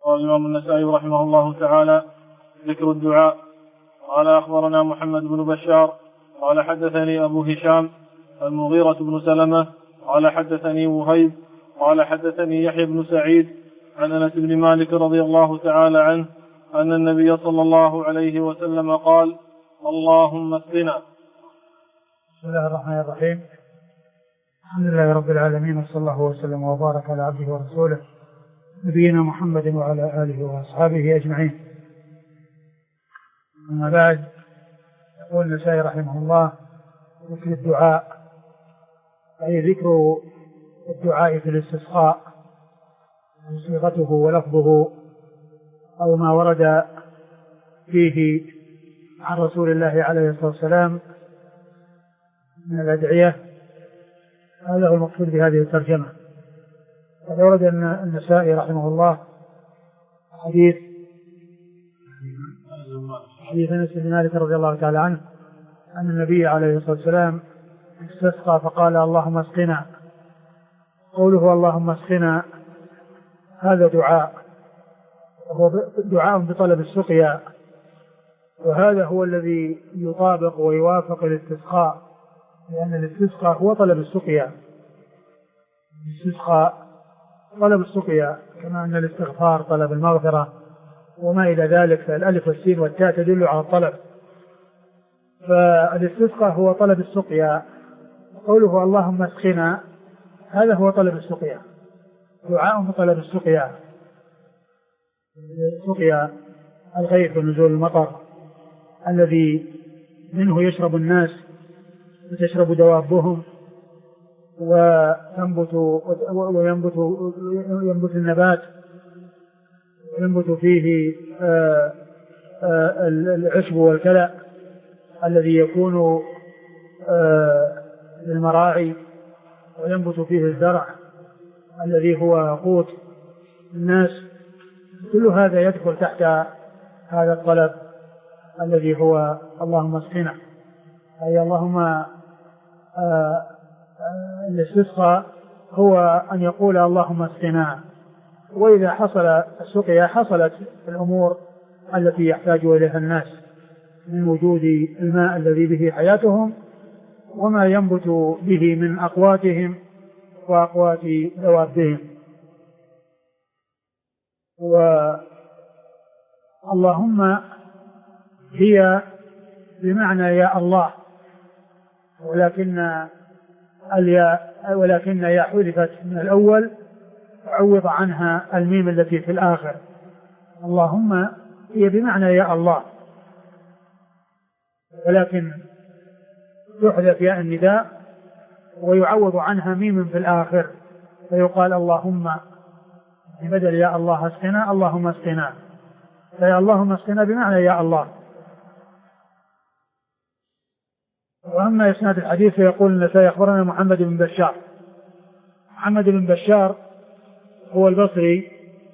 قال الإمام النسائي رحمه الله تعالى: ذكر الدعاء. قال: أخبرنا محمد بن بشار قال حدثني أبو هشام المغيرة بن سلمة قال حدثني وهيب قال حدثني يحيى بن سعيد عن أنس بن مالك رضي الله تعالى عنه أن النبي صلى الله عليه وسلم قال: اللهم اسقنا. بسم الله الرحمن الرحيم. الحمد لله رب العالمين، وصلى الله وسلم وبارك على عبده ورسوله نبينا محمد وعلى آله وأصحابه أجمعين. أما بعد، يقول النسائي رحمه الله: ذكر الدعاء، أي ذكر الدعاء في الاستسقاء، صيغته ولفظه أو ما ورد فيه عن رسول الله عليه الصلاة والسلام من الأدعية. هذا هو المقصود بهذه الترجمة. قد ورد النسائي رحمه الله حديث أنس بن مالك رضي الله تعالى عنه أن النبي عليه الصلاة والسلام استسقى فقال: اللهم اسقنا. قوله اللهم اسقنا هذا دعاء، هو دعاء بطلب السقيا، وهذا هو الذي يطابق ويوافق الاستسقاء، لأن الاستسقاء هو طلب السقيا. الاستسقاء طلب السقيا، كما أن الاستغفار طلب المغفرة وما إلى ذلك، فالألف والسين والتاء تدل على الطلب، فالاستسقاء هو طلب السقيا. قوله اللهم اسقنا هذا هو طلب السقيا، دعاء بطلب السقيا، سقيا الغيث ونزول المطر الذي منه يشرب الناس وتشرب دوابهم وينبت النبات، ينبت فيه العشب والكلأ الذي يكون للمراعي، وينبت فيه الزرع الذي هو قوت الناس. كل هذا يدخل تحت هذا الطلب الذي هو اللهم اسقنا، أي اللهم. الاستسقاء هو أن يقول اللهم اسقنا، وإذا حصل السقيا حصلت الأمور التي يحتاج إليها الناس من وجود الماء الذي به حياتهم وما ينبت به من أقواتهم وأقوات دوابهم. واللهم هي بمعنى يا الله، ولكن يا حذفت من الأول وعوض عنها الميم التي في الآخر. اللهم هي بمعنى يا الله، ولكن تحذف ياء النداء ويعوض عنها ميم في الآخر، فيقال اللهم بدل يا الله اسقنا اللهم اسقنا، فيا اللهم اسقنا بمعنى يا الله. وأما إسناد الحديث فيقول النسائي: أخبرنا محمد بن بشار. محمد بن بشار هو البصري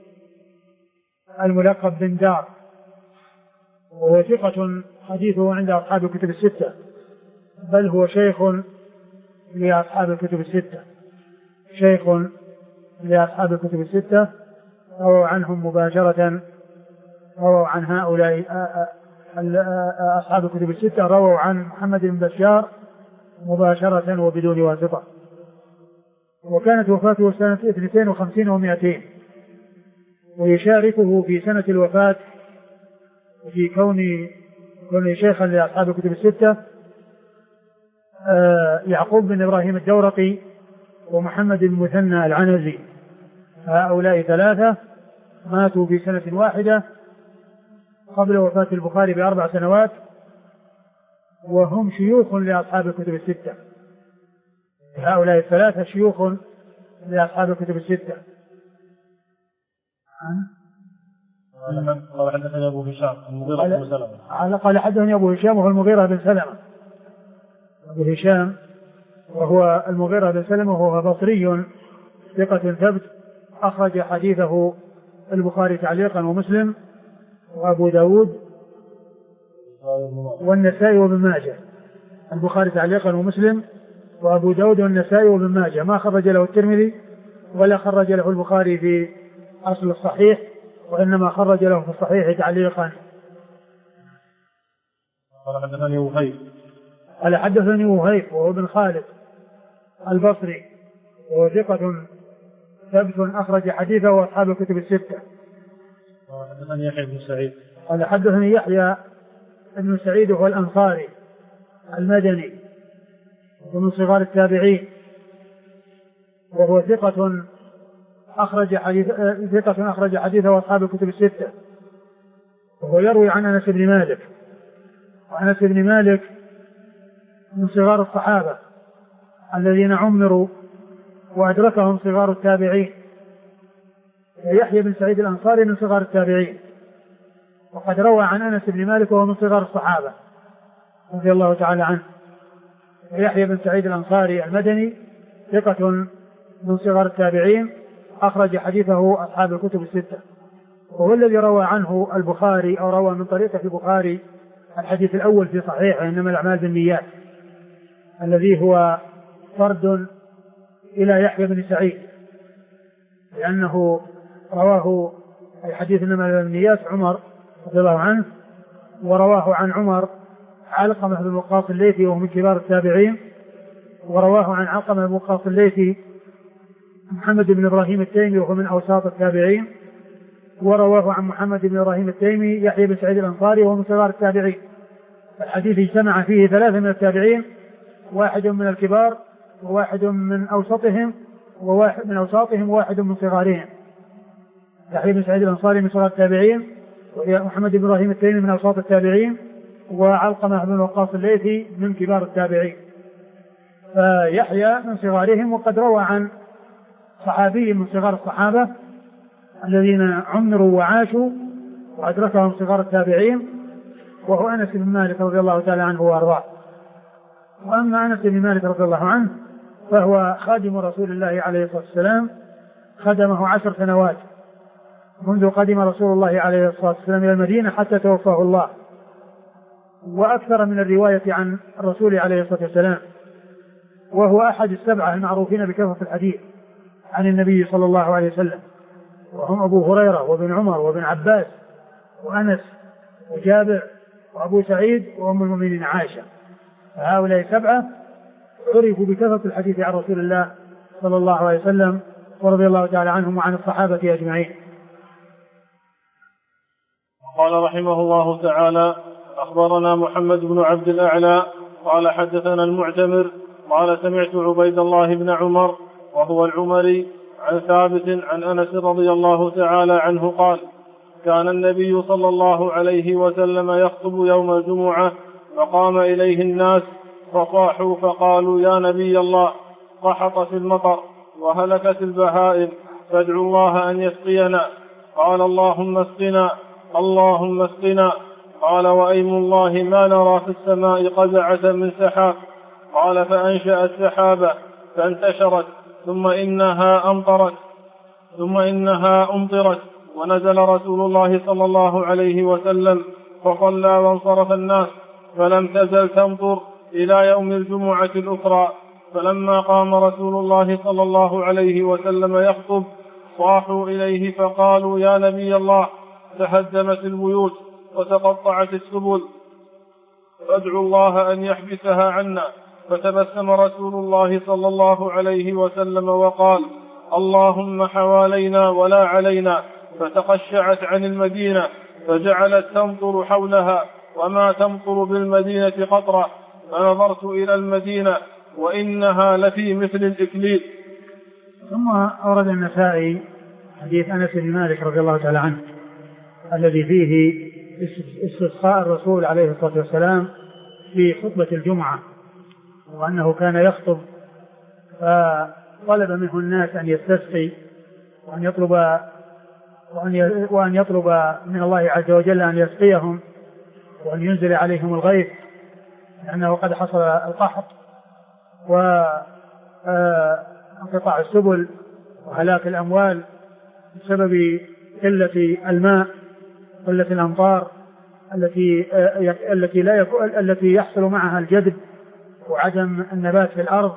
الملقب بن دار، وهو ثقة حديثه عند أصحاب الكتب الستة، بل هو شيخ لأصحاب الكتب الستة، شيخ لأصحاب الكتب الستة، رووا عنهم مباشرة، رووا عن هؤلاء أصحاب الكتب الستة رووا عن محمد بن بشار مباشرة وبدون واسطة. وكانت وفاته سنة 52 و200، ويشاركه في سنة الوفاة في كونه شيخا لأصحاب الكتب الستة يعقوب بن إبراهيم الدورقي ومحمد بن مثنى العنزي. هؤلاء ثلاثة ماتوا في سنة واحدة قبل وفاة البخاري ب4 سنوات، وهم شيوخ لأصحاب الكتب الستة. هؤلاء الثلاثة شيوخ لأصحاب الكتب الستة. قال حدثني أبو هشام المغيرة بن سلمة. قال حدثني أبو هشام وهو المغيرة بن سلمة. أبو هشام وهو المغيرة بن سلمة وهو بصري ثقة ثبت، أخرج حديثه البخاري تعليقا ومسلم وأبو داود والنسائي وابن ماجه. البخاري تعليقا ومسلم وأبو داود والنسائي وابن ماجه، ما خرج له الترمذي ولا خرج له البخاري في أصل الصحيح وإنما خرج له في الصحيح تعليقا. قال حدثني وهيب قال حدثني وهيب وهو بن خالد البصري وهو ثقة ثبت أخرج حديثه وأصحاب الكتب الستة. قال حدثني يحيى بن سعيد قال حدثني يحيى بن سعيد وهو الأنصاري المدني ومن صغار التابعين وهو ثقة أخرج حديثه وأصحاب الكتب الستة. وهو يروي عن أنس بن مالك، وأنس بن مالك من صغار الصحابة الذين عمروا وأدركهم صغار التابعين. يحيى بن سعيد الأنصاري من صغار التابعين، وقد روى عن أنس بن مالك وهو من صغار الصحابة رضي الله تعالى عنه. يحيى بن سعيد الأنصاري المدني ثقة من صغار التابعين أخرج حديثه أصحاب الكتب الستة، وهو الذي روى عنه البخاري أو روى من طريقة البخاري الحديث الأول في صحيحه إنما الأعمال بالنيات، الذي هو فرد إلى يحيى بن سعيد، لأنه رواه الحديث إنما الأعمال بالنيات عمر رضي الله عنه، ورواه عن عمر علقمة بن وقاص الليثي وهو من كبار التابعين، ورواه عن علقمة بن وقاص الليثي محمد بن إبراهيم التيمي وهو من أوساط التابعين، ورواه عن محمد بن إبراهيم التيمي يحيى بن سعيد الأنصاري وهو من صغار التابعين. الحديث اجتمع فيه ثلاثة من التابعين، واحد من الكبار وواحد من أوسطهم وواحد من صغارهم. يحيى بن سعيد الأنصاري من صغار التابعين، ومحمد بن إبراهيم التيمي من أوساط التابعين، وعلقمة بن وقاص الليثي من كبار التابعين. فيحيى من صغارهم، وقد روى عن صحابي من صغار الصحابة الذين عمروا وعاشوا وأدركهم صغار التابعين، وهو أنس بن مالك رضي الله تعالى عنه وأرضاه. وأما أنس بن مالك رضي الله عنه فهو خادم رسول الله عليه الصلاة والسلام، خدمه 10 سنوات منذ قدم رسول الله عليه الصلاة والسلام إلى المدينة حتى توفاه الله، وأكثر من الرواية عن الرسول عليه الصلاة والسلام، وهو أحد السبعة المعروفين بكثرة الحديث عن النبي صلى الله عليه وسلم، وهم أبو هريرة وابن عمر وابن عباس وأنس وجابر وأبو سعيد وأم المؤمنين عائشة. فهؤلاء 7 عرفوا بكثرة الحديث عن رسول الله صلى الله عليه وسلم، ورضي الله تعالى عنهم وعن الصحابة أجمعين. قال رحمه الله تعالى: أخبرنا محمد بن عبد الأعلى قال حدثنا المعتمر قال سمعت عبيد الله بن عمر وهو العمري عن ثابت عن أنس رضي الله تعالى عنه قال: كان النبي صلى الله عليه وسلم يخطب يوم الجمعة فقام إليه الناس فصاحوا فقالوا: يا نبي الله، قحط في المطر وهلكت البهائم فادعوا الله أن يسقينا. قال: اللهم اسقنا اللهم اسقنا. قال: وأيم الله ما نرى في السماء قزعة من سحاب. قال: فأنشأ السحابة فانتشرت ثم إنها أمطرت ونزل رسول الله صلى الله عليه وسلم فصلى وانصرف الناس فلم تزل تمطر إلى يوم الجمعة الأخرى. فلما قام رسول الله صلى الله عليه وسلم يخطب صاحوا إليه فقالوا: يا نبي الله، تهدمت البيوت وتقطعت السبل فادعوا الله أن يحبسها عنا. فتبسم رسول الله صلى الله عليه وسلم وقال: اللهم حوالينا ولا علينا. فتقشعت عن المدينة فجعلت تمطر حولها وما تمطر بالمدينة قطرة. فنظرت إلى المدينة وإنها لفي مثل الإكليل. ثم أورد النسائي حديث أنس بن مالك رضي الله تعالى عنه الذي فيه استسقاء الرسول عليه الصلاة والسلام في خطبة الجمعة، وأنه كان يخطب فطلب منه الناس أن يستسقي وأن يطلب من الله عز وجل أن يسقيهم وأن ينزل عليهم الغيث، لأنه قد حصل القحط وانقطاع السبل وهلاك الأموال بسبب قلة الماء، قلة الأمطار التي يحصل معها الجدب وعدم النبات في الأرض،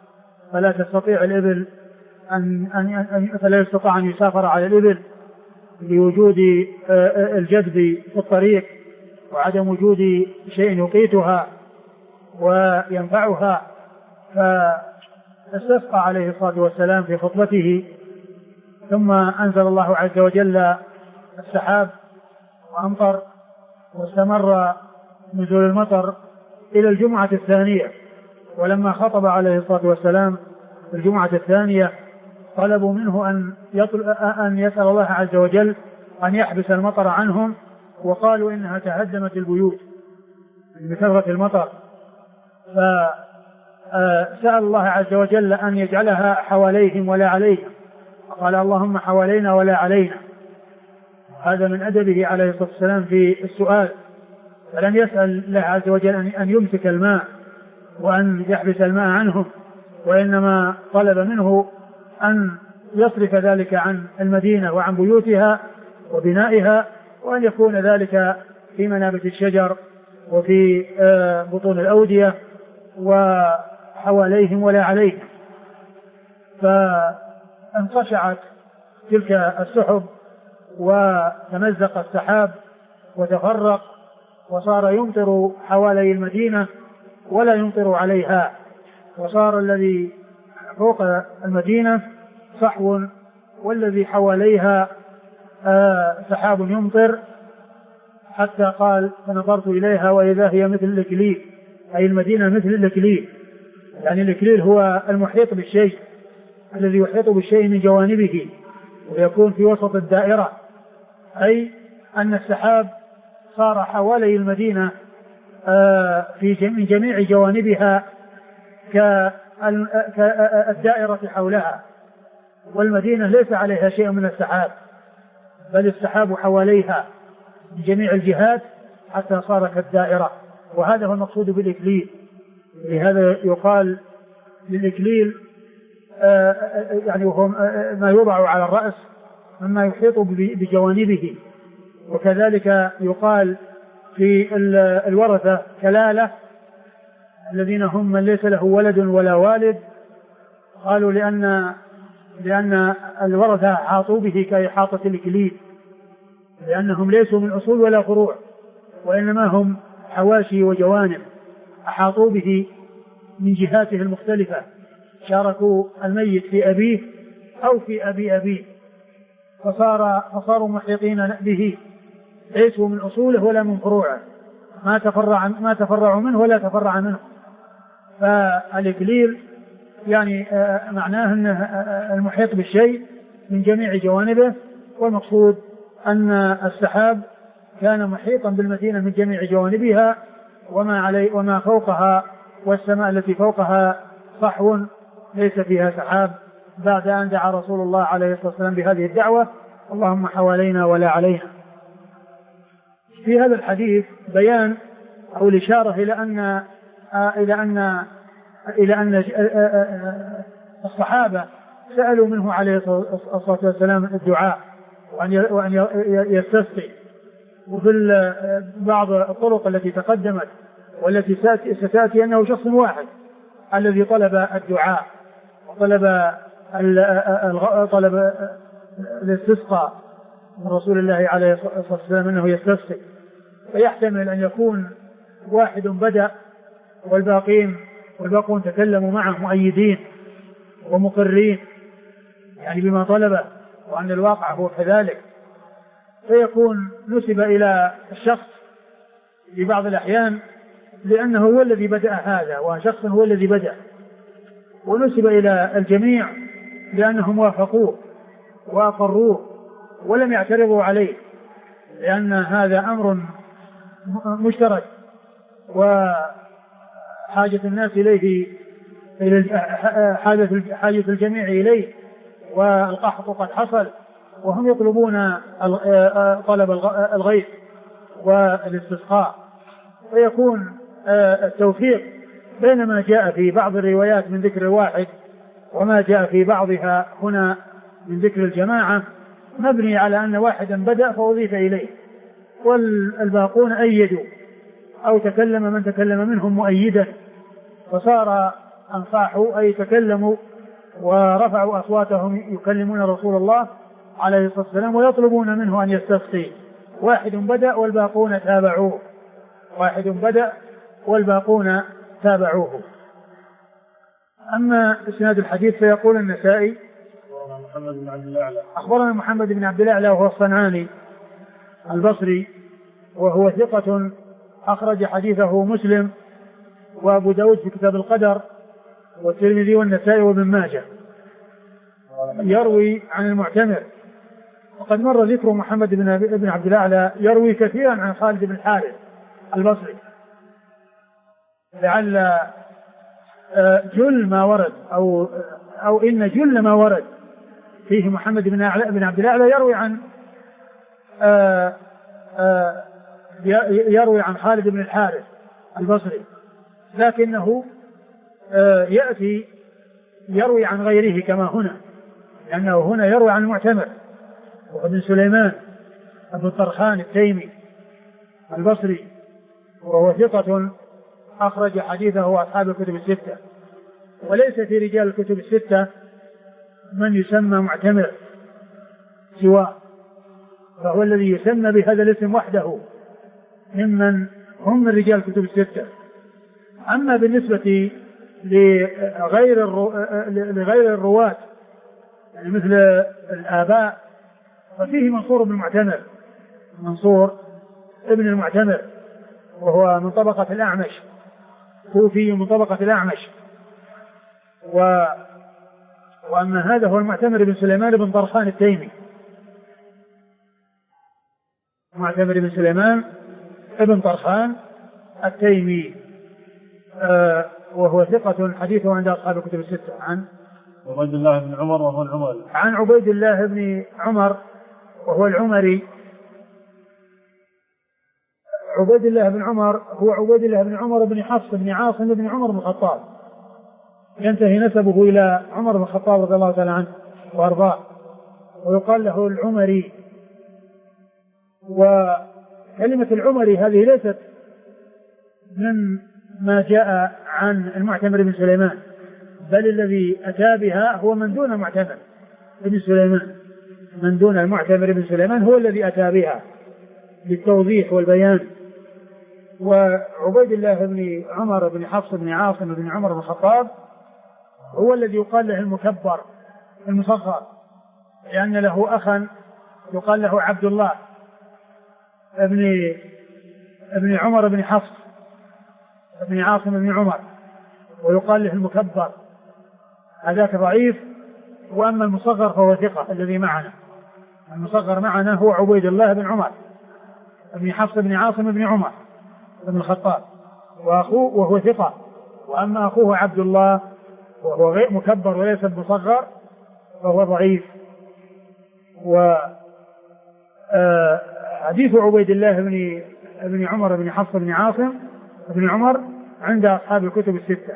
فلا تستطيع الإبل فلا يستطيع أن يسافر على الإبل لوجود الجذب في الطريق وعدم وجود شيء يقيتها وينفعها، فاستسقى عليه الصلاة والسلام في خطبته، ثم أنزل الله عز وجل السحاب وأمطر، واستمر نزول المطر إلى الجمعة الثانية. ولما خطب عليه الصلاة والسلام في الجمعة الثانية طلبوا منه أن يسأل الله عز وجل أن يحبس المطر عنهم، وقالوا إنها تهدمت البيوت بكثرة المطر، فسأل الله عز وجل أن يجعلها حواليهم ولا عليهم، قال اللهم حوالينا ولا علينا. هذا من أدبه عليه الصلاة والسلام في السؤال، فلم يسأل الله عز وجل أن يمسك الماء وأن يحبس الماء عنهم، وإنما طلب منه أن يصرف ذلك عن المدينة وعن بيوتها وبنائها، وأن يكون ذلك في منابت الشجر وفي بطون الأودية وحواليهم ولا عليهم. فانقشعت تلك السحب وتمزق السحاب وتفرق، وصار يمطر حوالي المدينة ولا يمطر عليها، وصار الذي فوق المدينة صحو والذي حواليها سحاب يمطر، حتى قال فنظرت إليها وإذا هي مثل الإكليل، أي المدينة مثل الإكليل، يعني الإكليل هو المحيط بالشيء الذي يحيط بالشيء من جوانبه ويكون في وسط الدائرة، أي أن السحاب صار حوالي المدينة من جميع جوانبها كالدائرة حولها، والمدينة ليس عليها شيء من السحاب، بل السحاب حواليها من جميع الجهات حتى صار كالدائرة. وهذا هو المقصود بالإكليل، لهذا يقال للإكليل يعني وهو ما يوضع على الرأس مما يحيط بجوانبه. وكذلك يقال في الورثة كلالة الذين هم من ليس له ولد ولا والد، قالوا لأن الورثة حاطوا به كإحاطة الإكليل، لأنهم ليسوا من أصول ولا فروع، وإنما هم حواشي وجوانب أحاطوا به من جهاته المختلفة، شاركوا الميت في أبيه أو في أبي أبيه، فصاروا محيطين به، ليسوا من أصوله ولا من فروعه، ما تفرعوا منه ولا تفرع منه. فالإكليل يعني معناه أنه المحيط بالشيء من جميع جوانبه، والمقصود أن السحاب كان محيطا بالمدينة من جميع جوانبها وما فوقها، والسماء التي فوقها صحو ليس فيها سحاب، بعد أن دعا رسول الله عليه الصلاة والسلام بهذه الدعوة اللهم حوالينا ولا علينا. في هذا الحديث بيان أو الإشارة إلى أن الصحابة سألوا منه عليه الصلاة والسلام الدعاء وأن يستسقي. وفي بعض الطرق التي تقدمت والتي ستأتي أنه شخص واحد الذي طلب الدعاء طلب الاستسقاء من رسول الله عليه الصلاة والسلام أنه يستسقي، فيحتمل أن يكون واحد بدأ والباقون تكلموا معه مؤيدين ومقرين يعني بما طلبه، وأن الواقع هو كذلك، فيكون نسب إلى الشخص في بعض الأحيان لأنه هو الذي بدأ هذا، وشخص هو الذي بدأ، ونسب إلى الجميع لأنهم وافقوه وأقروه ولم يعترضوا عليه، لأن هذا أمر مشترك وحاجة الناس إليه، حاجة الجميع إليه، والقحط قد حصل وهم يطلبون طلب الغيث والاستسقاء، ويكون التوفيق بين ما جاء في بعض الروايات من ذكر الواحد وما جاء في بعضها هنا من ذكر الجماعة مبني على أن واحدا بدأ فأضيف إليه، والباقون أيدوا أو تكلم من تكلم منهم مؤيدا، فصار أنصاحوا أي تكلموا ورفعوا أصواتهم يكلمون رسول الله عليه الصلاة والسلام ويطلبون منه أن يستسقي. واحد بدأ والباقون تابعوه، واحد بدأ والباقون تابعوه. أما إسناد الحديث فيقول النسائي أخبرنا محمد بن عبد الأعلى وهو الصنعاني البصري وهو ثقة أخرج حديثه مسلم وأبو داود في كتاب القدر والترمذي والنسائي وابن ماجه. يروي عن المعتمر، وقد مر ذكر محمد بن عبد الأعلى يروي كثيرا عن خالد بن الحارث البصري، لعل جل ما ورد أو إن جل ما ورد فيه محمد بن عبد الأعلى يروي عن خالد بن الحارث البصري، لكنه يأتي يروي عن غيره كما هنا، لأنه هنا يروي عن المعتمر وابن سليمان أبو الطرخان التيمي البصري، وهو ثقة أخرج حديثه أصحاب الكتب الستة، وليس في رجال الكتب الستة من يسمى معتمر سواه، فهو الذي يسمى بهذا الاسم وحده ممن هم من رجال الكتب الستة. أما بالنسبة لغير الرواة يعني مثل الآباء ففيه منصور بن المعتمر، منصور ابن المعتمر وهو من طبقة الأعمش، كوفي من طبقة الأعمش. وأما هذا هو المعتمر بن سليمان بن طرخان التيمي، معتمر بن سليمان ابن طرخان التيمي، وهو ثقة حديثه عند أصحاب الكتب الستة. عن عبيد الله بن عمر وهو العمري، عن عبيد الله بن عمر وهو العمري. عبيد الله بن عمر هو عبيد الله بن عمر بن حفص بن عاصم بن عمر بن الخطاب، ينتهي نسبه إلى عمر بن الخطاب رضي الله تعالى عنه وأرضاه، ويقال له العمري. وكلمة العمري هذه ليست من ما جاء عن المعتمر بن سليمان، بل الذي أتى بها هو من دون المعتمر بن سليمان، من دون المعتمر بن سليمان هو الذي أتى بها للتوضيح والبيان. وعبيد الله بن عمر بن حفص بن عاصم بن عمر بن الخطاب هو الذي يقال له المكبر المصغر، لأن له أخا يقال له عبد الله ابن عمر بن حفص بن عاصم بن عمر، ويقال له المكبر، هذاك ضعيف. وأما المصغر فهو ثقة الذي معنا، المصغر معنا هو عبيد الله بن عمر بن حفص بن عاصم بن عمر بن الخطاب وأخوه وهو ثقة. وأما أخوه عبد الله وهو غير مكبر وليس بمصغر فهو ضعيف. حديث عبيد الله بن عمر بن حفص بن عاصم بن عمر عند أصحاب الكتب الستة.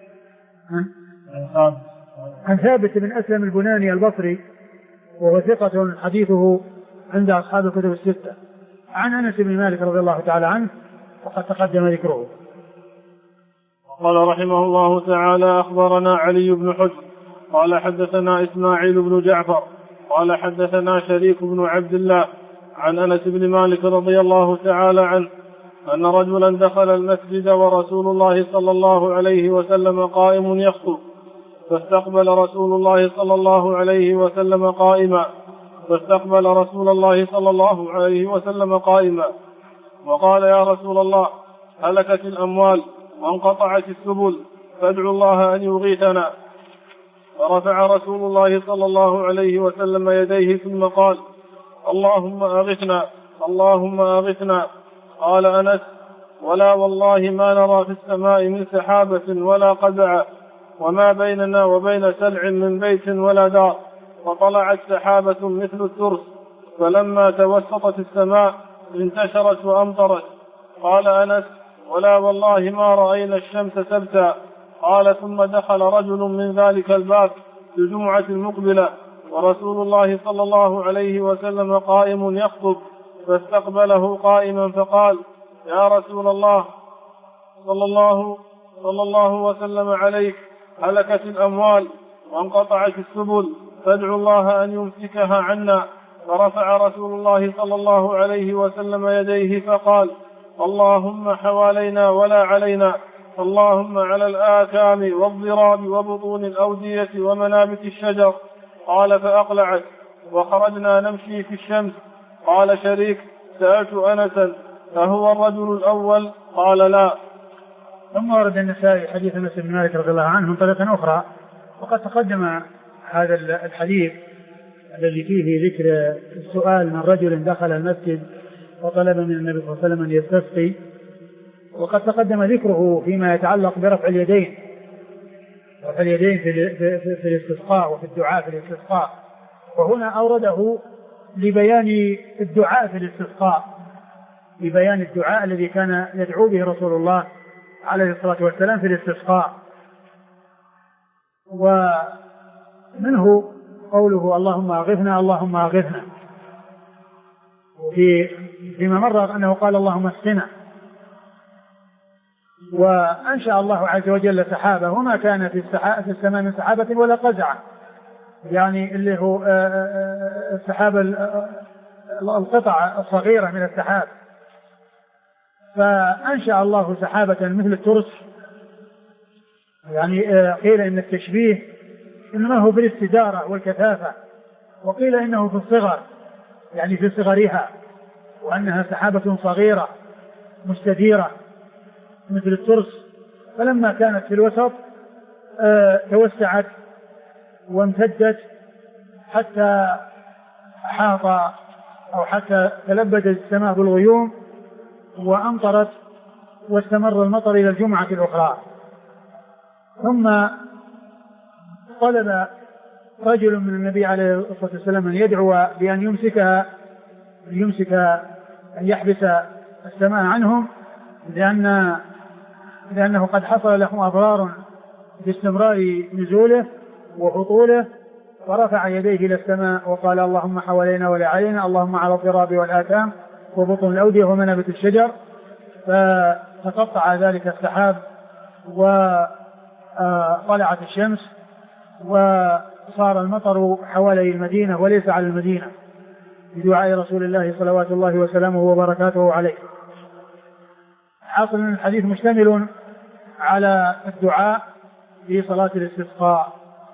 عن ثابت بن أسلم البناني البصري وهو ثقة حديثه عند أصحاب الكتب الستة. عن أنس بن مالك رضي الله تعالى عنه وقد تقدم ذكره. قال رحمه الله تعالى: أخبرنا علي بن حجر قال حدثنا إسماعيل بن جعفر قال حدثنا شريك بن عبد الله عن أنس بن مالك رضي الله تعالى عنه أن رجلا دخل المسجد ورسول الله صلى الله عليه وسلم قائم يخطب، فاستقبل رسول الله صلى الله عليه وسلم قائما وقال: يا رسول الله، هلكت الأموال وانقطعت السبل، فادعوا الله أن يغيثنا. فرفع رسول الله صلى الله عليه وسلم يديه ثم قال: اللهم أغثنا اللهم أغثنا. قال أنس: ولا والله ما نرى في السماء من سحابة ولا قزعة، وما بيننا وبين سلع من بيت ولا دار، وطلعت سحابة مثل الترس، فلما توسطت السماء انتشرت وأمطرت. قال أنس: ولا والله ما رأينا الشمس سبتا. قال: ثم دخل رجل من ذلك الباب في الجمعة المقبلة ورسول الله صلى الله عليه وسلم قائم يخطب، فاستقبله قائما فقال: يا رسول الله صلى الله وسلم عليك، هلكت الأموال وانقطعت السبل، فادعوا الله أن يمسكها عنا. فرفع رسول الله صلى الله عليه وسلم يديه فقال: اللهم حوالينا ولا علينا، اللهم على الآكام والضراب وبطون الأودية ومنابت الشجر. قال: فأقلعت وخرجنا نمشي في الشمس. قال شريك: سألت أنسا: فهو الرجل الأول؟ قال: لا. ثم ورد النسائي حديث أنس بن مالك رضي الله عنه من طريقة أخرى، وقد تقدم هذا الحديث الذي فيه ذكر السؤال من رجل دخل المسجد وطلب من النبي صلى الله عليه وسلم أن يستسقي، وقد تقدم ذكره فيما يتعلق برفع اليدين، رفع اليدين في الاستسقاء وفي الدعاء في الاستسقاء، وهنا أورده لبيان الدعاء في الاستسقاء، لبيان الدعاء الذي كان يدعو به رسول الله عليه الصلاة والسلام في الاستسقاء. ومنه قوله: اللهم أغثنا اللهم أغثنا، فيما مر أنه قال: اللهم اسقنا. وأنشأ الله عز وجل سحابة، وما كان في السماء من سحابة ولا قزعة، يعني اللي هو السحابة القطع الصغيرة من السحاب. فأنشأ الله سحابة مثل الترس، يعني قيل إن التشبيه إنما هو بالاستدارة والكثافة، وقيل إنه في الصغر، يعني في صغرها، وأنها سحابة صغيرة مستديرة مثل الترس. فلما كانت في الوسط توسعت وامتدت حتى أحاط أو حتى تلبدت السماء بالغيوم وأمطرت، واستمر المطر إلى الجمعة الأخرى. ثم طلب رجل من النبي عليه الصلاة والسلام أن يدعو بأن يمسك أن يحبس السماء عنهم، لأنه قد حصل لهم أضرار باستمرار نزوله وهطوله. فرفع يديه إلى السماء وقال: اللهم حوالينا ولا علينا، اللهم على الضراب والآكام وبطن الأودية ومنابت الشجر. فتقطع ذلك السحاب وطلعت الشمس وصار المطر حوالي المدينة وليس على المدينة، بدعاء رسول الله صلوات الله وسلامه وبركاته عليه. حاصل الحديث مشتمل على الدعاء في صلاة الاستسقاء.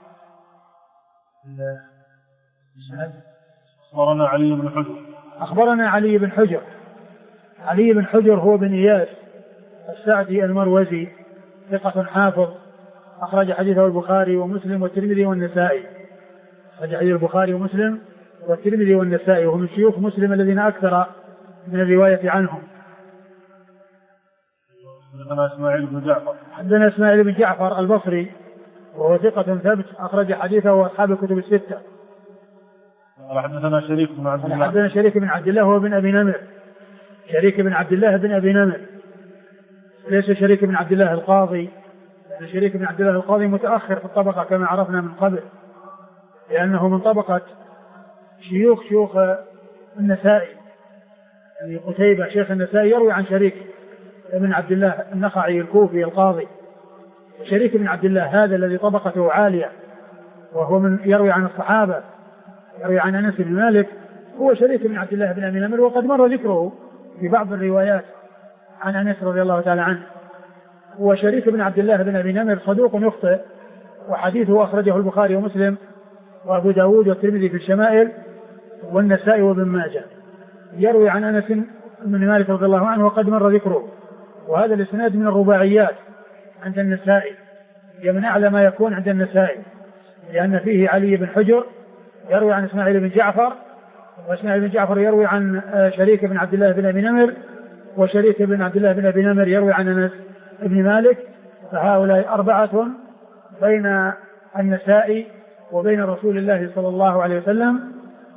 أخبرنا علي بن حجر. أخبرنا علي بن حجر. علي بن حجر هو بن إياس السعدي المروزي، ثقة حافظ، أخرج حديثه البخاري ومسلم والترمذي والنسائي. أخرج حديث البخاري ومسلم والترمذي والنسائي، وهم من شيوخ مسلم الذين أكثر من الرواية عنهم. حدثنا إسماعيل بن جعفر. حدثنا إسماعيل بن جعفر البصري، وهو ثقة ثبت، أخرج حديثه أصحاب الكتب الستة. حدثنا شريك بن عبد الله. حدثنا شريك بن عبد الله هو بن أبي نمر. شريك بن عبد الله بن أبي نمر، ليس شريك بن عبد الله القاضي، لأن شريك بن عبد الله القاضي متأخر في الطبقة كما عرفنا من قبل، لأنه من طبقة شيوخ النسائي، يعني قتيبة شيخ النسائي يروي عن شريك بن عبد الله النخعي الكوفي القاضي. شريك بن عبد الله هذا الذي طبقته عالية وهو من يروي عن الصحابة، يروي عن أنس بن مالك، هو شريك بن عبد الله بن أبي نمر، وقد مر ذكره في بعض الروايات عن أنس رضي الله تعالى عنه. وشريك بن عبد الله بن أبي نمر صدوق يخطئ، وحديثه أخرجه البخاري ومسلم وأبو داود والترمذي في الشمائل والنسائي وابن ماجه. يروي عن أنس بن مالك رضي الله عنه وقد مر ذكره، وهذا الإسناد من الرباعيات عند النسائي، هي من أعلى ما يكون عند النسائي، لأن فيه علي بن حجر يروي عن إسماعيل بن جعفر، وإسماعيل بن جعفر يروي عن شريك بن عبد الله بن أبي نمر، وشريك بن عبد الله بن أبي نمر يروي عن أنس بن مالك. فهؤلاء أربعة بين النسائي وبين رسول الله صلى الله عليه وسلم،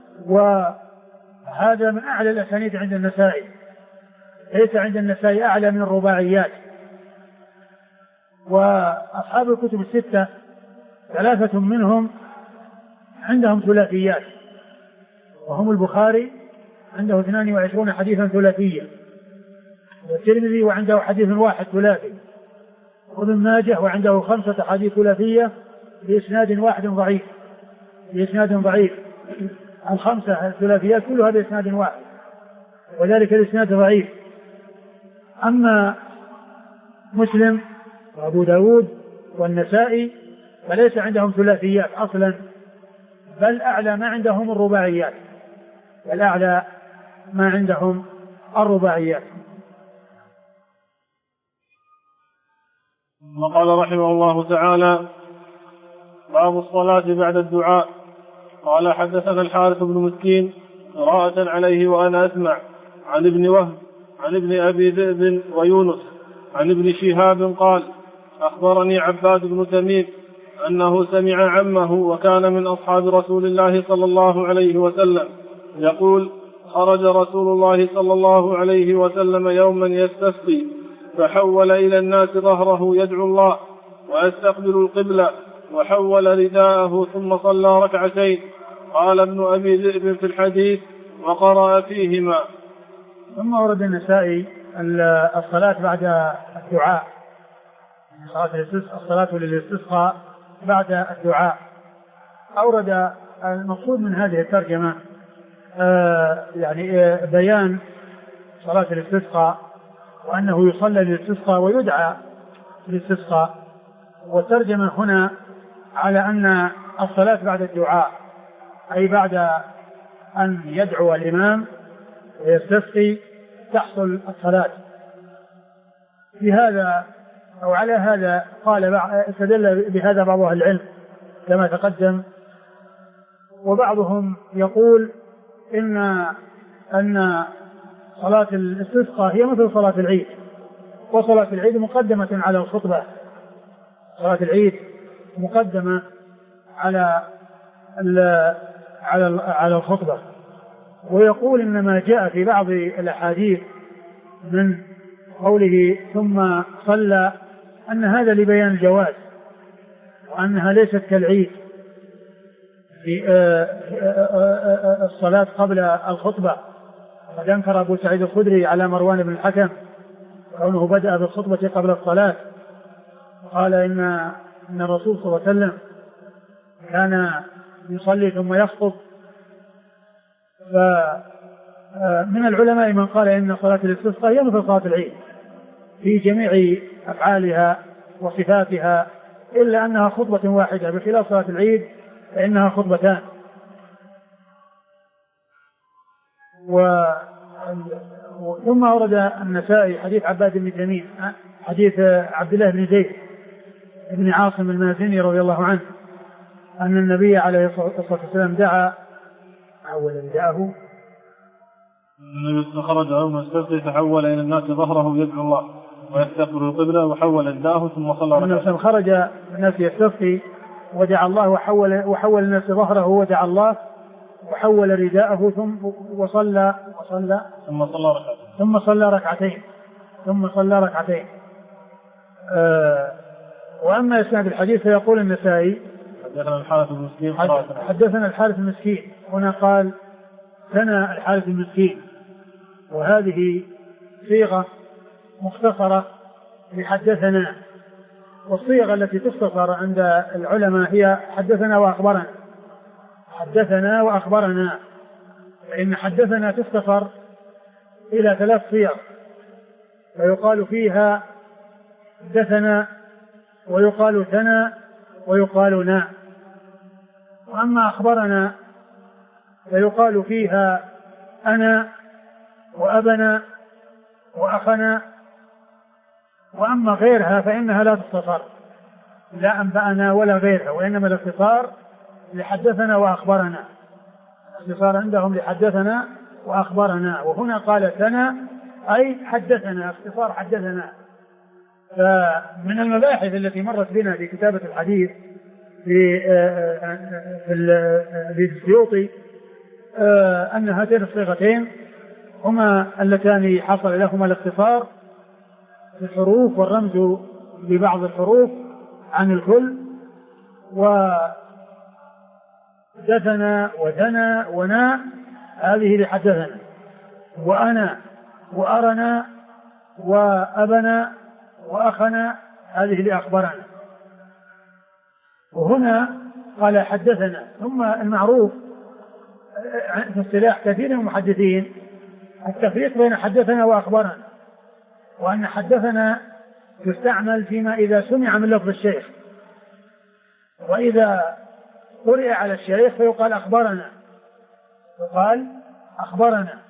وهذا من أعلى الأسانيد عند النسائي، ليس عند النسائي أعلى من الرباعيات. وأصحاب الكتب الستة ثلاثة منهم عندهم ثلاثيات، وهم البخاري عنده 22 حديثا ثلاثيا، والترمذي وعنده حديث واحد ثلاثي، وابن ماجه وعنده 5 حديث ثلاثية بإسناد واحد ضعيف، الخمسة الثلاثيات كلها بإسناد واحد، وذلك الإسناد ضعيف. أما مسلم وأبو داود والنسائي فليس عندهم ثلاثيات أصلا، بل أعلى ما عندهم الرباعيات، بل أعلى ما عندهم الرباعيات. وقال رحمه الله تعالى: باب الصلاة بعد الدعاء. قال: حدثنا الحارث بن مسكين قراءة عليه وأنا أسمع، عن ابن وهب عن ابن أبي ذئب ويونس عن ابن شهاب قال: أخبرني عباد بن تميم أنه سمع عمه وكان من أصحاب رسول الله صلى الله عليه وسلم يقول: خرج رسول الله صلى الله عليه وسلم يوما يستسقي، فحول إلى الناس ظهره يدعو الله ويستقبل القبلة، وحول رداءه ثم صلى ركعتين. قال ابن أبي ذئب في الحديث: وقرأ فيهما. ثم ورد النسائي الصلاة بعد الدعاء، الصلاة للاستسقاء بعد الدعاء. أورد المقصود من هذه الترجمة يعني بيان صلاة الاستسقاء، وأنه يصلى للاستسقاء ويدعى للاستسقاء. والترجمة هنا على أن الصلاة بعد الدعاء أي بعد أن يدعو الإمام ويستسقي تحصل الصلاة. بهذا أو على هذا قال استدل بهذا بعض أهل العلم كما تقدم، وبعضهم يقول أن صلاة الاستسقاء هي مثل صلاة العيد، وصلاة العيد مقدمة على الخطبة، صلاة العيد مقدمة على الخطبة. ويقول إن ما جاء في بعض الأحاديث من قوله ثم صلى أن هذا لبيان الجواز، وأنها ليست كالعيد في الصلاة قبل الخطبة. قد أنكر أبو سعيد الخدري على مروان بن الحكم كونه بدأ بالخطبة قبل الصلاة، قال إن الرسول صلى الله عليه وسلم كان يصلي ثم يخطب. فمن العلماء من قال إن صلاة الاستسقاء هي مثل صلاة العيد في جميع أفعالها وصفاتها، إلا أنها خطبة واحدة، بخلاف صلاة العيد فإنها خطبتان. ثم ورد النسائي حديث عباد بن تميم، حديث عبد الله بن زيد بن عاصم المازني رضي الله عنه أن النبي عليه الصلاة والسلام دعا حول رداءه. النبي خرج يوم يستسقي فحول إلى الناس ظهره يدعو الله ويستقبل القبلة وحول رداءه ثم صلى ركعتين. خرج الناس يستسقي ودعا الله وحول الناس ظهره ودعا الله وحول رداءه ثم صلى ركعتين. وأما إسناد الحديث فيقول النسائي: حدثنا الحارث المسكين. هنا قال ثنى الحارث المسكين، وهذه صيغة مختصرة لحدثنا، والصيغة التي تختصر عند العلماء هي حدثنا وأخبرنا، فإن حدثنا تختصر إلى 3 صيغ، فيقال فيها حدثنا ويقال ثنى ويقال نا. وأما أخبرنا فيقال فيها أنا وأبنا وأخنا. وأما غيرها فإنها لا تختصر، لا أنبأنا ولا غيرها، وإنما الاختصار لحدثنا وأخبرنا، الاختصار عندهم لحدثنا وأخبرنا. وهنا قال ثنى أي حدثنا، اختصار حدثنا. فمن المباحث التي مرت بنا في كتابة الحديث في السيوطي أن هاتين الصيغتين هما اللتان حصل لهما الاختصار في الحروف والرمز ببعض الحروف عن الكل، ودثنا وثنى ونا هذه لحدثنا، وأنا وأرنا وأبنا وأخنا هذه لأخبرنا. وهنا قال حدثنا. ثم المعروف في اصطلاح كثير من المحدثين التفريق بين حدثنا وأخبرنا، وأن حدثنا يستعمل فيما إذا سمع من لفظ الشيخ، وإذا قرئ على الشيخ فيقال أخبرنا، يقال أخبرنا.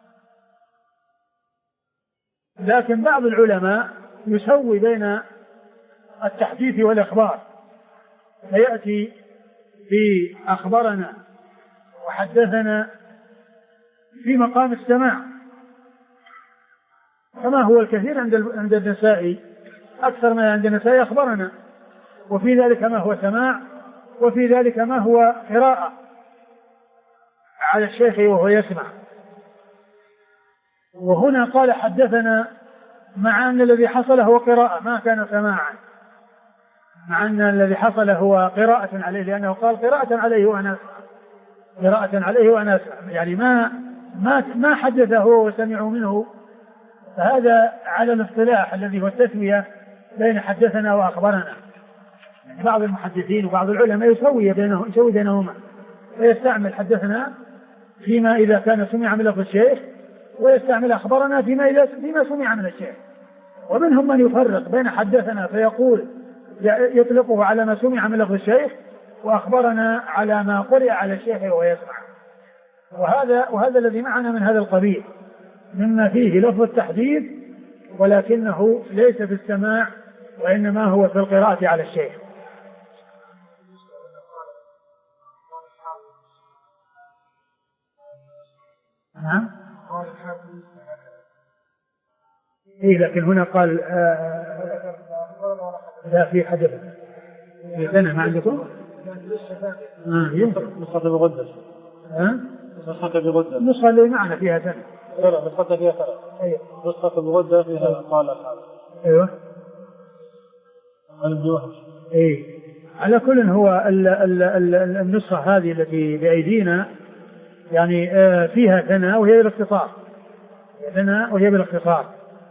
لكن بعض العلماء يسوي بين التحديث والإخبار، فيأتي بأخبرنا وحدثنا في مقام السماع، كما هو الكثير عند النسائي، أكثر ما عند النسائي أخبرنا، وفي ذلك ما هو سماع، وفي ذلك ما هو قراءة على الشيخ وهو يسمع. وهنا قال حدثنا مع أن الذي حصل هو قراءة ما كان سماعا، مع أن الذي حصل هو قراءة عليه، لأنه قال قراءة عليه وأنا قراءة عليه وأنا أسمع، يعني ما حدثه وسمعوا منه. فهذا على الاصطلاح الذي هو التسوية بين حدثنا وأخبرنا. يعني بعض المحدثين وبعض العلماء يسوي بينهما، ويستعمل حدثنا فيما إذا كان سمع من لفظ الشيخ، ويستعمل أخبرنا فيما سمع من الشيخ. ومنهم من يفرق بين حدثنا فيقول يطلقه على ما سمع من لفظ الشيخ، وأخبرنا على ما قرئ على الشيخ وهو يسمع. وهذا الذي معنا من هذا القبيل مما فيه لفظ التحديث، ولكنه ليس في السماع وإنما هو في القراءة على الشيخ. نعم. إيه، لكن هنا قال لا في حدث في سنة ما عندكم؟ نسخة بغدة. نسخة بغدة. النسخة اللي معنا فيها سنة. لا نسخة فيها سنة. أيوة. نسخة بغدة فيها قال الحافظ. أيوة. عن ابن وهب. إيه. على كل هو النسخة هذه التي بأيدينا يعني فيها ثناء وهي بالاختصار، ثناء وهي بالاختصار.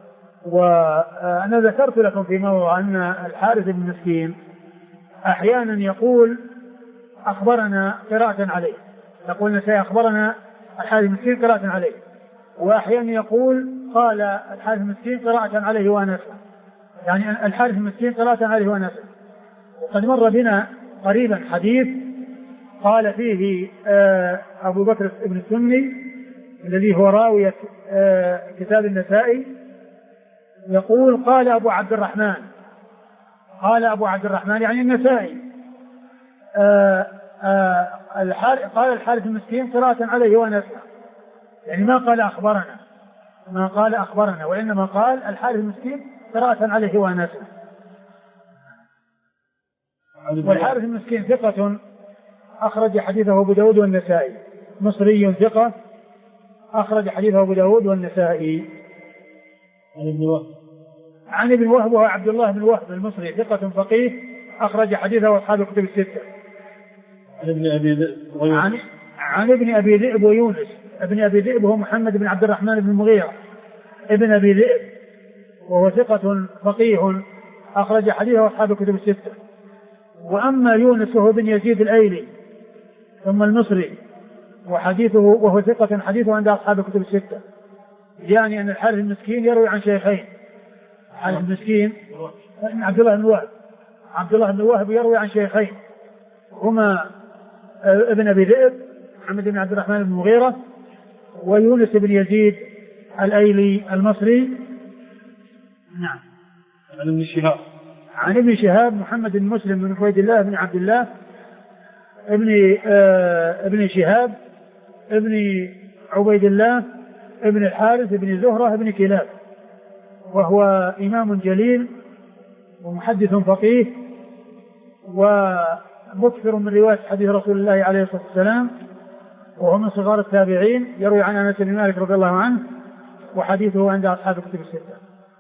وأنا ذكرت لكم في موضوع أن الحارث بن مسكين أحيانا يقول أخبرنا قراءة عليه، يقول نسائي أخبرنا الحارث بن مسكين قراءة عليه، وأحيانا يقول قال الحارث بن مسكين قراءة عليه وأنا أسمع، يعني الحارث بن مسكين قراءة عليه وأنا أسمع. وقد مر بنا قريبا حديث قال فيه أبو بكر بن السني الذي هو راوية كتاب النسائي، يقول قال أبو عبد الرحمن، قال أبو عبد الرحمن يعني النسائي، قال الحارث المسكين قراءة عليه وأنا أسمع، يعني ما قال أخبرنا، ما قال أخبرنا، وإنما قال الحارث المسكين قراءة عليه وأنا أسمع. والحارث المسكين ثقة أخرج حديثه أبو داود والنسائي، مصري ثقة أخرج حديثه أبو داود والنسائي. عن ابن وهب وهو عبد الله بن وهب المصري ثقة فقيه أخرج حديثه أصحاب الكتب الستة. عن ابن أبي ذئب ويونس. ابن أبي ذئب هو محمد بن عبد الرحمن بن المغيرة ابن أبي ذئب، وهو ثقة فقيه أخرج حديثه أصحاب الكتب الستة. وأما يونس وهو بن يزيد الأيلي ثم المصري وهو ثقة حديثه عند أصحاب الكتب الستة، يعني أن الحارث المسكين يروي عن شيخين، الحارث المسكين عبد الله بن وهب يروي عن شيخين هما ابن أبي ذئب محمد بن عبد الرحمن بن المغيرة، ويونس بن يزيد الأيلي المصري. نعم. عن ابن شهاب محمد بن مسلم بن عبيد الله بن عبد الله ابن شهاب ابن عبيد الله ابن الحارث ابن زهرة ابن كلاب، وهو إمام جليل ومحدث فقيه ومكثر من رواية حديث رسول الله عليه الصلاة والسلام، وهو من صغار التابعين، يروي عن أنس بن مالك رضي الله عنه، وحديثه عند أصحاب الكتب الستة.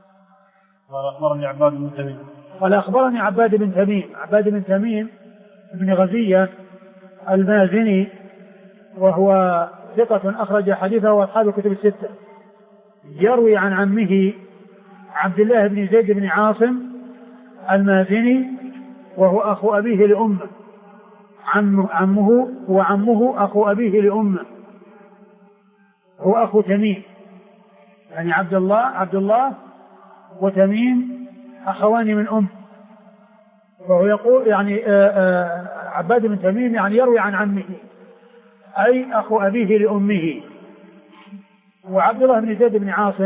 قال أخبرني عباد بن تميم بن غزية المازني، وهو ثقة أخرج حديثه وأصحاب الكتب الستة، يروي عن عمه عبد الله بن زيد بن عاصم المازني، وهو أخو أبيه لأمه عمه أخو أبيه لأمه، هو أخو تميم، يعني عبد الله وتميم أخوان من أم. وهو يقول يعني عباد بن تميم يعني يروي عن عمه أي أخو أبيه لأمه. وعبد الله بن زيد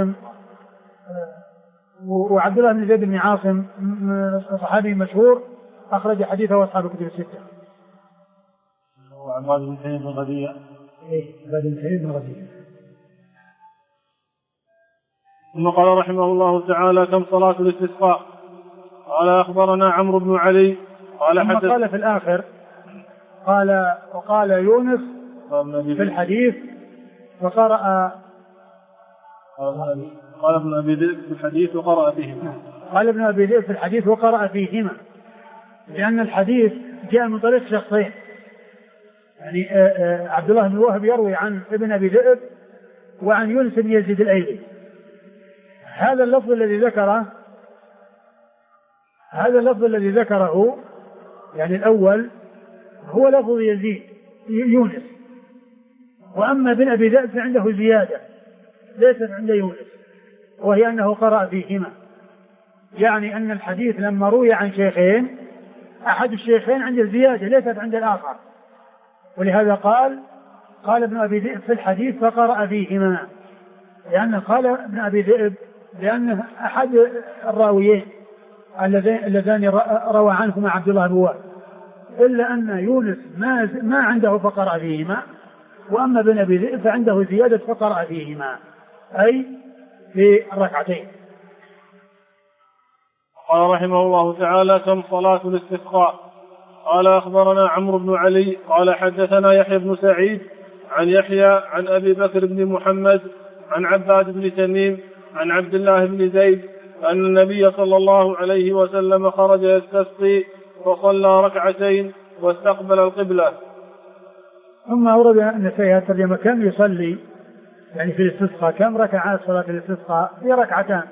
بن عاصم صحابي مشهور أخرج حديثه أصحاب الكتب الستة. وعباد بن تميم بن غدية. عباد بن تميم بن غدية. ثم قال رحمه الله تعالى: كم صلاة الاستسقاء؟ قال: أخبرنا عمرو بن علي قال في الآخر وقال يونس في الحديث وقرأ. قال ابن أبي ذئب في الحديث وقرأ فيهما. قال ابن أبي ذئب في الحديث وقرأ فيهما، لأن الحديث جاء من طريق شخصين، يعني عبد الله بن وهب يروي عن ابن أبي ذئب وعن يونس بن يزيد الأيلي. هذا اللفظ الذي ذكره يعني الأول هو لفظ يزيد يونس، وأما ابن أبي ذئب فعنده زيادة ليست عند يونس، وهي أنه قرأ فيهما، يعني أن الحديث لما روي عن شيخين أحد الشيخين عنده زيادة ليست عند الآخر، ولهذا قال ابن أبي ذئب في الحديث فقرأ فيهما، لأن قال ابن أبي ذئب لأنه أحد الراويين اللذان روى عنهما عبد الله بن وهب، إلا أن يونس ما عنده فقرأ فيهما، وأما ابن أبي ذئب فعنده زيادة فقرأ فيهما أي في الركعتين. قال رحمه الله تعالى: كم صلاة الاستسقاء؟ قال: أخبرنا عمرو بن علي قال: حدثنا يحيى بن سعيد عن يحيى عن أبي بكر بن محمد عن عباد بن تميم عن عبد الله بن زيد أن النبي صلى الله عليه وسلم خرج يستسقي فصلى ركعتين واستقبل القبلة. ثم أورد النسائي ترجمة كم يصلي يعني في الاستسقاء، كم ركعات صلاة الاستسقاء؟ هي ركعتان،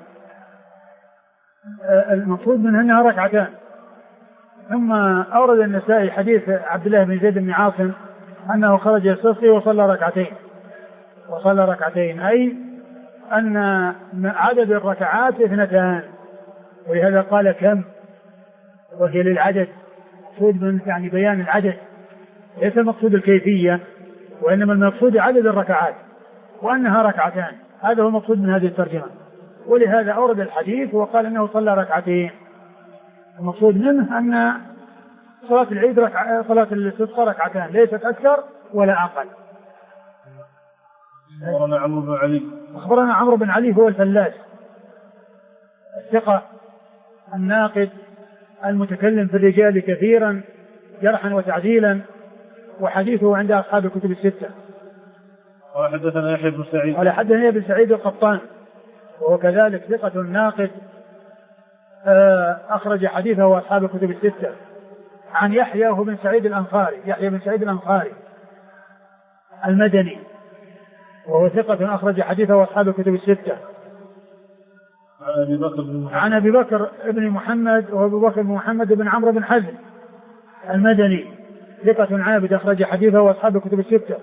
المقصود منها ركعتان. ثم أورد النسائي حديث عبد الله بن زيد بن عاصم أنه خرج يستسقي وصلى ركعتين، أي أن عدد الركعات 2، ولهذا قال كم، وهي للعدد، مقصود من يعني بيان العدد، ليس المقصود الكيفية، وإنما المقصود عدد الركعات وأنها ركعتان، هذا هو المقصود من هذه الترجمة، ولهذا أورد الحديث وقال أنه صلى ركعتين. المقصود منه أن صلاة العيد صلاة الاستسقاء ركعتان، ليست أكثر ولا أقل. أخبرنا عمرو بن علي هو الفلاس الثقة الناقد المتكلم في الرجال كثيرا جرحا وتعديلا، وحديثه عند أصحاب الكتب الستة. قال: حدثنا يحيى بن سعيد قال: حدثنا ابن سعيد القطان وهو كذلك ثقة ناقد أخرج حديثه أصحاب الكتب الستة، عن يحيى بن سعيد الأنصاري المدني وهو ثقة أخرج حديثه أصحاب الكتب الستة، عن أبي بكر بن محمد وهو أبو بكر بن محمد بن عمرو بن حزم المدني ثقة عابد أخرج حديثه أصحاب الكتب الستة.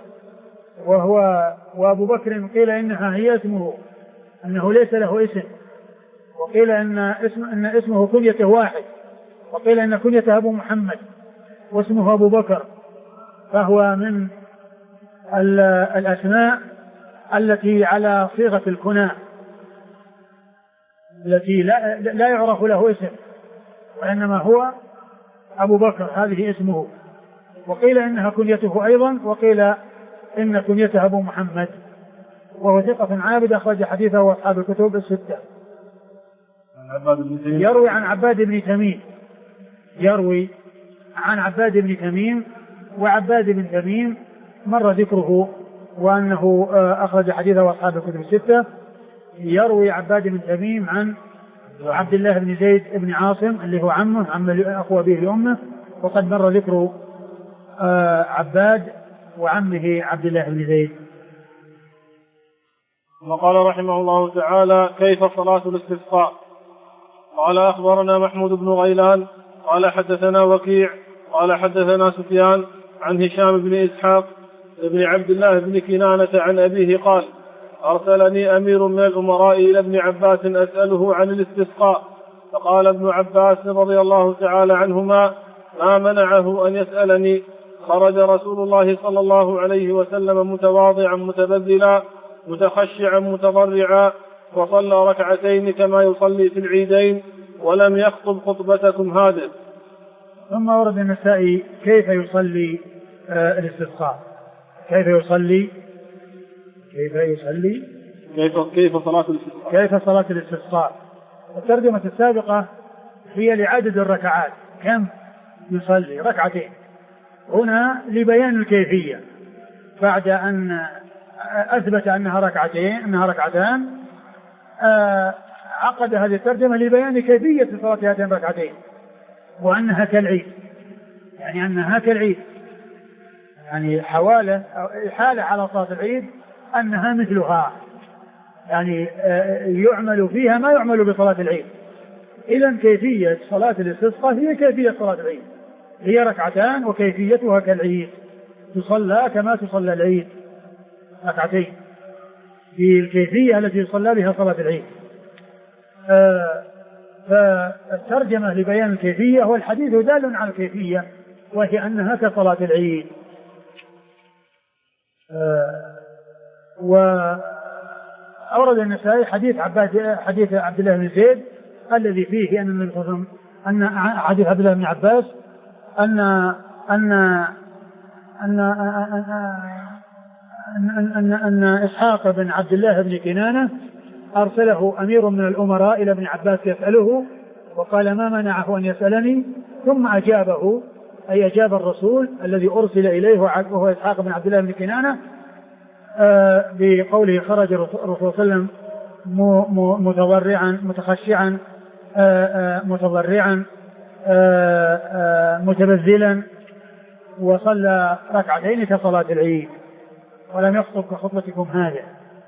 وأبو بكر قيل إنها هي اسمه، أنه ليس له اسم، وقيل إن اسمه كنيته واحد، وقيل إن كنيته أبو محمد واسمه أبو بكر، فهو من الأسماء التي على صيغة الكنى التي لا يعرف له اسم، وإنما هو أبو بكر هذه اسمه، وقيل إنها كنيته أيضا، وقيل إن كنيته أبو محمد، وهو ثقة عابد أخرج حديثه وأصحاب الكتب الستة. يروي عن عباد بن تميم وعباد بن تميم مر ذكره وأنه أخرج حديثه وأصحاب الكتب الستة. يروي عباد بن تميم عن عبد الله بن زيد بن عاصم اللي هو عم أخو أبيه لأمه، وقد مر ذكر عباد وعمه عبد الله بن زيد. وقال رحمه الله تعالى: كيف صلاة الاستسقاء؟ قال: أخبرنا محمود بن غيلان قال: حدثنا وكيع قال: حدثنا سفيان عن هشام بن إسحاق بن عبد الله بن كنانة عن أبيه قال أرسلني أمير من الأمراء إلى ابن عباس أسأله عن الاستسقاء، فقال ابن عباس رضي الله تعالى عنهما ما منعه أن يسألني. خرج رسول الله صلى الله عليه وسلم متواضعا متبذلا متخشعا متضرعا، وصلى ركعتين كما يصلي في العيدين، ولم يخطب خطبتكم هذه. ثم ورد النسائي كيف يصلي الاستسقاء، كيف صلاة الاستسقاء. الترجمة السابقة هي لعدد الركعات، كم يصلي؟ ركعتين. هنا لبيان الكيفية بعد أن أثبت أنها ركعتان، عقد هذه الترجمة لبيان كيفية صلاة هاتين الركعتين، وأنها كالعيد، يعني حالة على صلاة العيد أنها مثلها، يعني يعمل فيها ما يعمل بصلاة العيد. إذن كيفية صلاة الاستسقاء هي كيفية صلاة العيد، هي ركعتان وكيفيتها كالعيد، تصلى كما تصلى العيد، ركعتين في الكيفية التي يصلى بها صلاة العيد. فالترجمة لبيان الكيفية والحديث دال على الكيفية، وهي أنها كصلاة العيد. وأورد النسائي حديث عبد الله بن زيد الذي فيه أن حديث عبد الله بن عباس أن إسحاق بن عبد الله بن كنانة أرسله أمير من الأمراء إلى ابن عباس يسأله، وقال ما منعه أن يسألني، ثم أجابه، أي أجاب الرسول الذي أرسل إليه وهو إسحاق بن عبد الله بن كنانة بقوله خرج الرسول صلى الله عليه وسلم متضرعا متخشعا متضرعا متبذلا، وصلى ركعتين كصلاة العيد، ولم يخطب كخطبتكم هذه.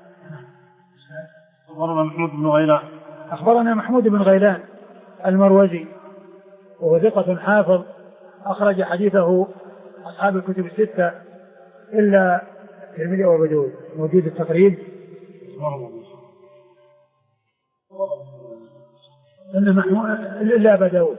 أخبرنا محمود بن غيلان المروزي، وهو ثقة حافظ، أخرج حديثه أصحاب الكتب الستة إلا الترمذي وأبو داود. موجود التقريب إلا أبا داود،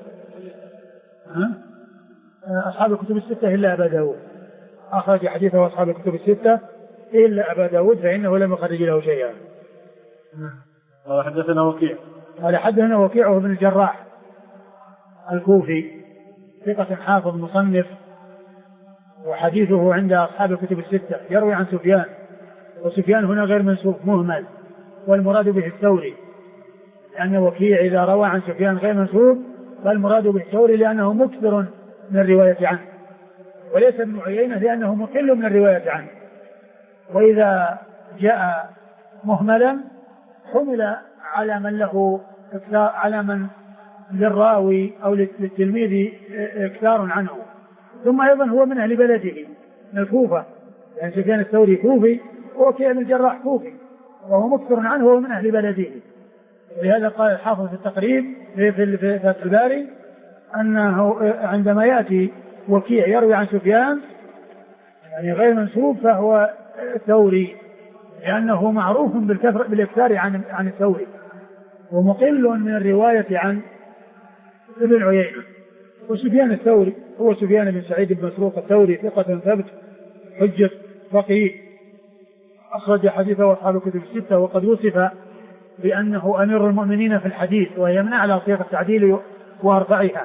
أصحاب الكتب الستة إلا أبا داود، أخرج حديثه أصحاب الكتب الستة إلا أبا داود فإنه لم يخرج له شيئا. قال حدثنا وكيع بن الجراح الكوفي، ثقة حافظ مصنف، وحديثه عند أصحاب الكتب الستة، يروي عن سفيان، وسفيان هنا غير منسوب مهمل، والمراد به الثوري، لأن وكيع إذا روى عن سفيان غير منسوب فالمراد به الثوري لأنه مكثر من الرواية عنه، وليس ابن عيينة لأنه مقل من الرواية عنه. وإذا جاء مهملا حمل على من له على من للراوي أو للتلميذ إكثار عنه. ثم أيضا هو من أهل بلده من الكوفة، يعني سفيان الثوري كوفي ووكيع بن الجراح كوفي، وهو مكثر عنه وهو من أهل بلده. ولهذا قال الحافظ في التقريب في فتح الباري أنه عندما يأتي وكيع يروي عن سفيان يعني غير منسوب فهو ثوري، لأنه معروف بالإكثار عن الثوري، ومقل من الرواية عن ابن عيينة. وسفيان الثوري هو سفيان بن سعيد بن مسروق الثوري، ثقة ثبت حجة فقيه، أخرج حديثه أصحاب الكتب الستة، وقد وصف بأنه أمير المؤمنين في الحديث، وهي من أعلى صيغ التعديل وأرفعها.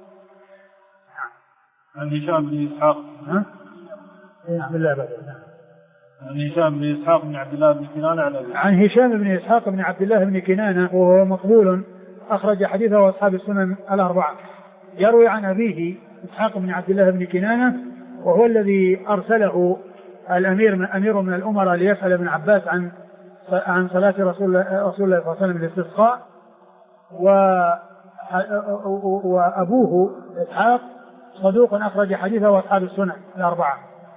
عن هشام بن إسحاق بن عبد الله بن كنانة عن هشام بن إسحاق بن عبد الله بن كنانة، وهو مقبول، أخرج حديثه أصحاب السنن الأربعة. يروي عن أبيه إسحاق بن عبد الله بن كنانة، وهو الذي أرسله أمير من الأمراء ليسأل ابن عباس عن صلاة رسول الله صلى الله عليه وسلم الاستسقاء. وأبوه إسحاق صدوق أخرج حديثه أصحاب السنن الأربعة.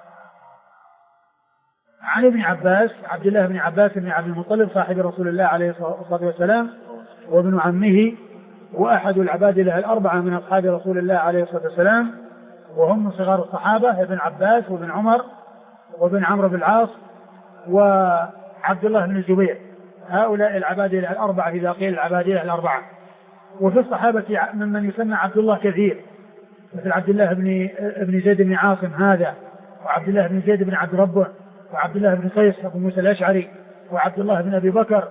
عن ابن عباس عبد الله بن عباس بن عبد المطلب صاحب رسول الله عليه الصلاة والسلام، وابن عمه، وأحد العباد له الأربعة من أصحاب رسول الله عليه الصلاة والسلام، وهم من صغار الصحابة ابن عباس وابن عمر وابن عمرو بن العاص وعبد الله بن الزبير. هؤلاء العبادلة الأربعة إذا قيل العبادلة الأربعة. وفي الصحابة ممن يسمى عبد الله كثير، مثل عبد الله بن زيد بن عاصم هذا، وعبد الله بن زيد بن عبد ربه، وعبد الله بن قيس أبو موسى الأشعري، وعبد الله بن أبي بكر،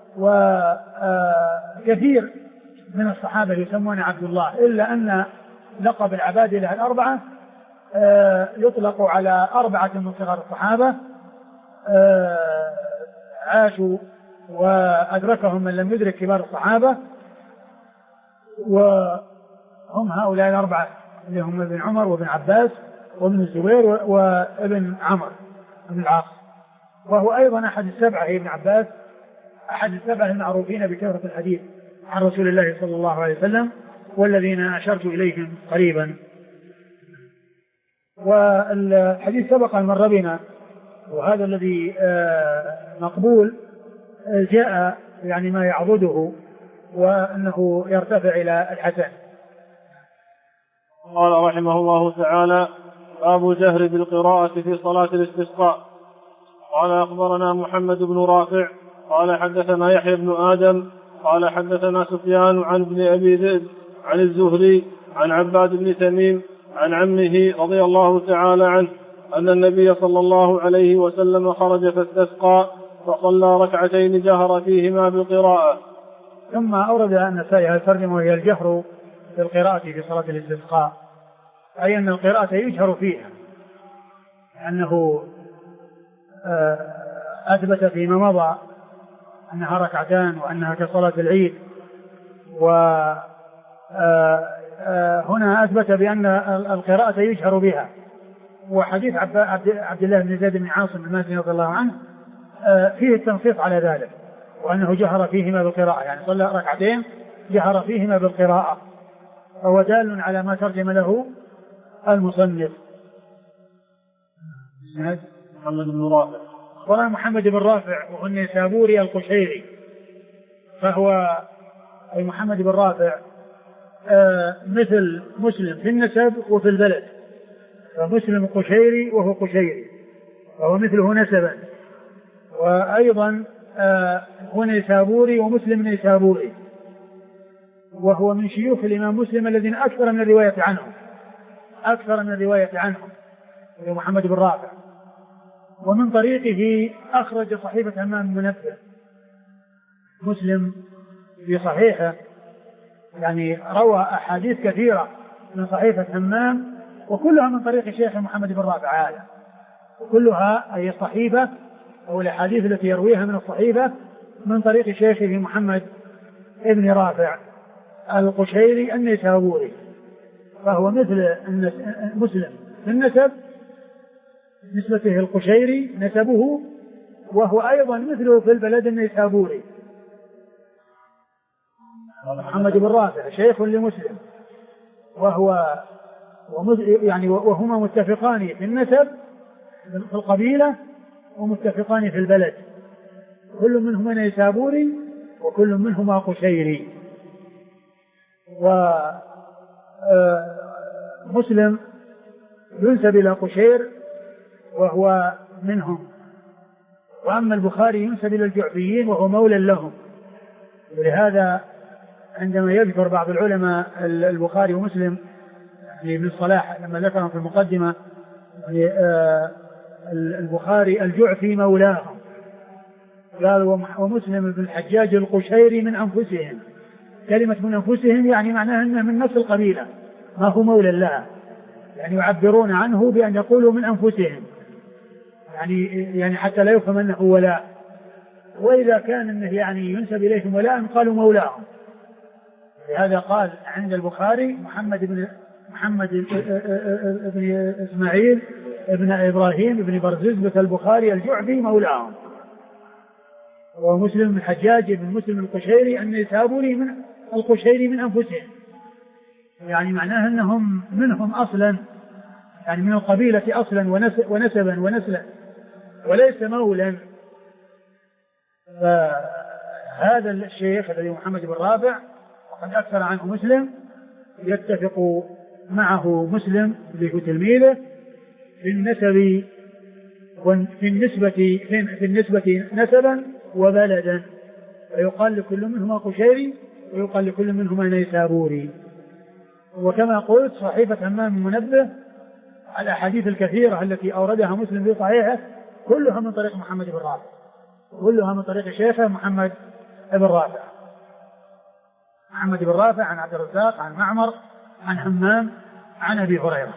وكثير من الصحابة يسمون عبد الله، إلا أن لقب العبادلة الأربعة يطلق على أربعة من صغار الصحابة عاشوا وأدركهم من لم يدرك كبار الصحابة، وهم هؤلاء الأربعة اللي هم ابن عمر وابن عباس وابن الزبير وابن عمرو بن العاص. وهو أيضا أحد السبعة، ابن عباس أحد السبعة المعروفين بكثرة الحديث عن رسول الله صلى الله عليه وسلم، والذين أشرت إليهم قريبا. والحديث سبق أن مر بنا، وهذا الذي مقبول جاء يعني ما يعضده وأنه يرتفع إلى الحسن. قال رحمه الله تعالى: باب الجهر بالقراءة في صلاة الاستسقاء. قال أخبرنا محمد بن رافع قال حدثنا يحيى بن آدم قال حدثنا سفيان عن ابن أبي ذئب عن الزهري عن عباد بن تميم عن عمه رضي الله تعالى عنه أن النبي صلى الله عليه وسلم خرج فاستسقى فصلى ركعتين جهر فيهما بالقراءة. ثم أورد النسائي هذه الترجمة وهي الجهر بالقراءة في صلاة الاستسقاء، أي أن القراءة يجهر فيها، لأنه أثبت فيما مضى أنها ركعتان وأنها كصلاة العيد، وهنا أثبت بأن القراءة يجهر بها. وحديث عبد الله بن زيد بن عاصم المازني رضي الله عنه فيه التنصيص على ذلك، وأنه جهر فيهما بالقراءة، يعني صلى ركعتين جهر فيهما بالقراءة، فهو دال على ما ترجم له المصنف. محمد بن رافع أخبرنا محمد بن رافع وهو النيسابوري القشيري، فهو أي محمد بن رافع مثل مسلم في النسب وفي البلد، فمسلم قشيري وهو قشيري، فهو مثله نسبا، وأيضا هو نيسابوري ومسلم نيسابوري، وهو من شيوخ الإمام مسلم الذين أكثر من الرواية عنهم وهو محمد بن رافع. ومن طريقه أخرج صحيفة همام بن منبه مسلم في صحيحه، يعني روى أحاديث كثيرة من صحيفة همام، وكلها من طريق شيخ محمد بن رافع هذا، وكلها أي الصحيفة أو الأحاديث التي يرويها من الصحيفة من طريق شيخه محمد ابن رافع القشيري النيسابوري، فهو مثل مسلم في النسب نسبته القشيري نسبه، وهو أيضا مثله في البلد النيسابوري. محمد بن رافع شيخ لمسلم، وهما متفقان في النسب في القبيلة ومتفقان في البلد، كل منهما نيسابوري وكل منهما قشيري. ومسلم ينسب إلى قشير وهو منهم، وأما البخاري ينسب إلى الجعفيين وهو مولى لهم. ولهذا عندما يذكر بعض العلماء البخاري ومسلم يعني ابن الصلاح لما ذكرهم في المقدمة البخاري الجعفي مولاهم، قال ومسلم بن الحجاج القشيري من أنفسهم. كلمة من أنفسهم يعني معناها أنه من نفس القبيلة، ما هو مولى لها، يعني يعبرون عنه بأن يقولوا من أنفسهم، يعني حتى لا يفهم أنه ولاء. وإذا كان أنه يعني ينسب إليهم ولاء قالوا مولاهم. لهذا قال عند البخاري محمد بن إسماعيل ابن إبراهيم ابن برزيز البخاري الجعفي مولاهم، ومسلم بن الحجاج بن مسلم القشيري النيسابوري من القشيري من أنفسهم، يعني معناه أنهم منهم أصلا، يعني من القبيلة أصلا ونسبا ونسلا، وليس مولا. فهذا الشيخ الذي محمد بن رافع وقد أكثر عنه مسلم يتفق معه مسلم بتلميذه في النسبة نسبا وبلدا، فيقال لكل منهما قشيري ويقال لكل منهما نيسابوري. وكما قلت صحيفة همام المنبه الأحاديث الكثيرة التي أوردها مسلم في صحيحه كلها من طريق محمد بن رافع، كلها من طريق شيخه محمد بن رافع عن عبد الرزاق عن معمر عن همام عن أبي هريرة.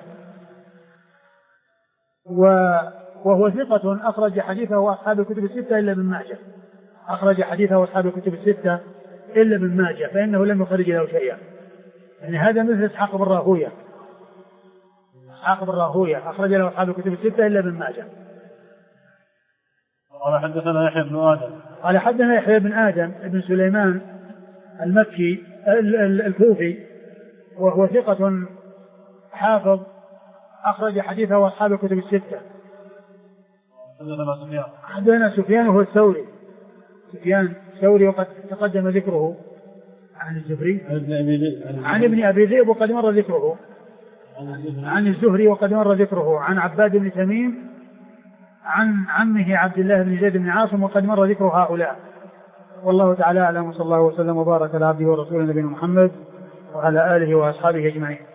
وهو ثقة أخرج حديثه أصحاب الكتب الستة إلا ابن ماجه، أخرج حديثه أصحاب الكتب الستة إلا ابن ماجه، فإنه لم يخرج له شيئا. يعني هذا مثل إسحاق بن راهوية أخرج له أصحاب الكتب الستة إلا ابن ماجه. قال حدثنا يحيى بن آدم، قال حدثنا يحيى بن آدم بن سليمان المكي الكوفي، وهو ثقة حافظ أخرج حديثه أصحاب الكتب الستة. حدثنا سفيان وهو الثوري، سفيان الثوري وقد تقدم ذكره عن الزهري عن ابن أبي ذئب وقد مر ذكره عن الزهري وقد مر ذكره عن عباد بن تميم عن عمه عبد الله بن زيد بن عاصم وقد مر ذكر هؤلاء. والله تعالى أعلم، صلى الله وسلم وبارك على عبده ورسوله نبينا محمد وعلى آله وأصحابه أجمعين.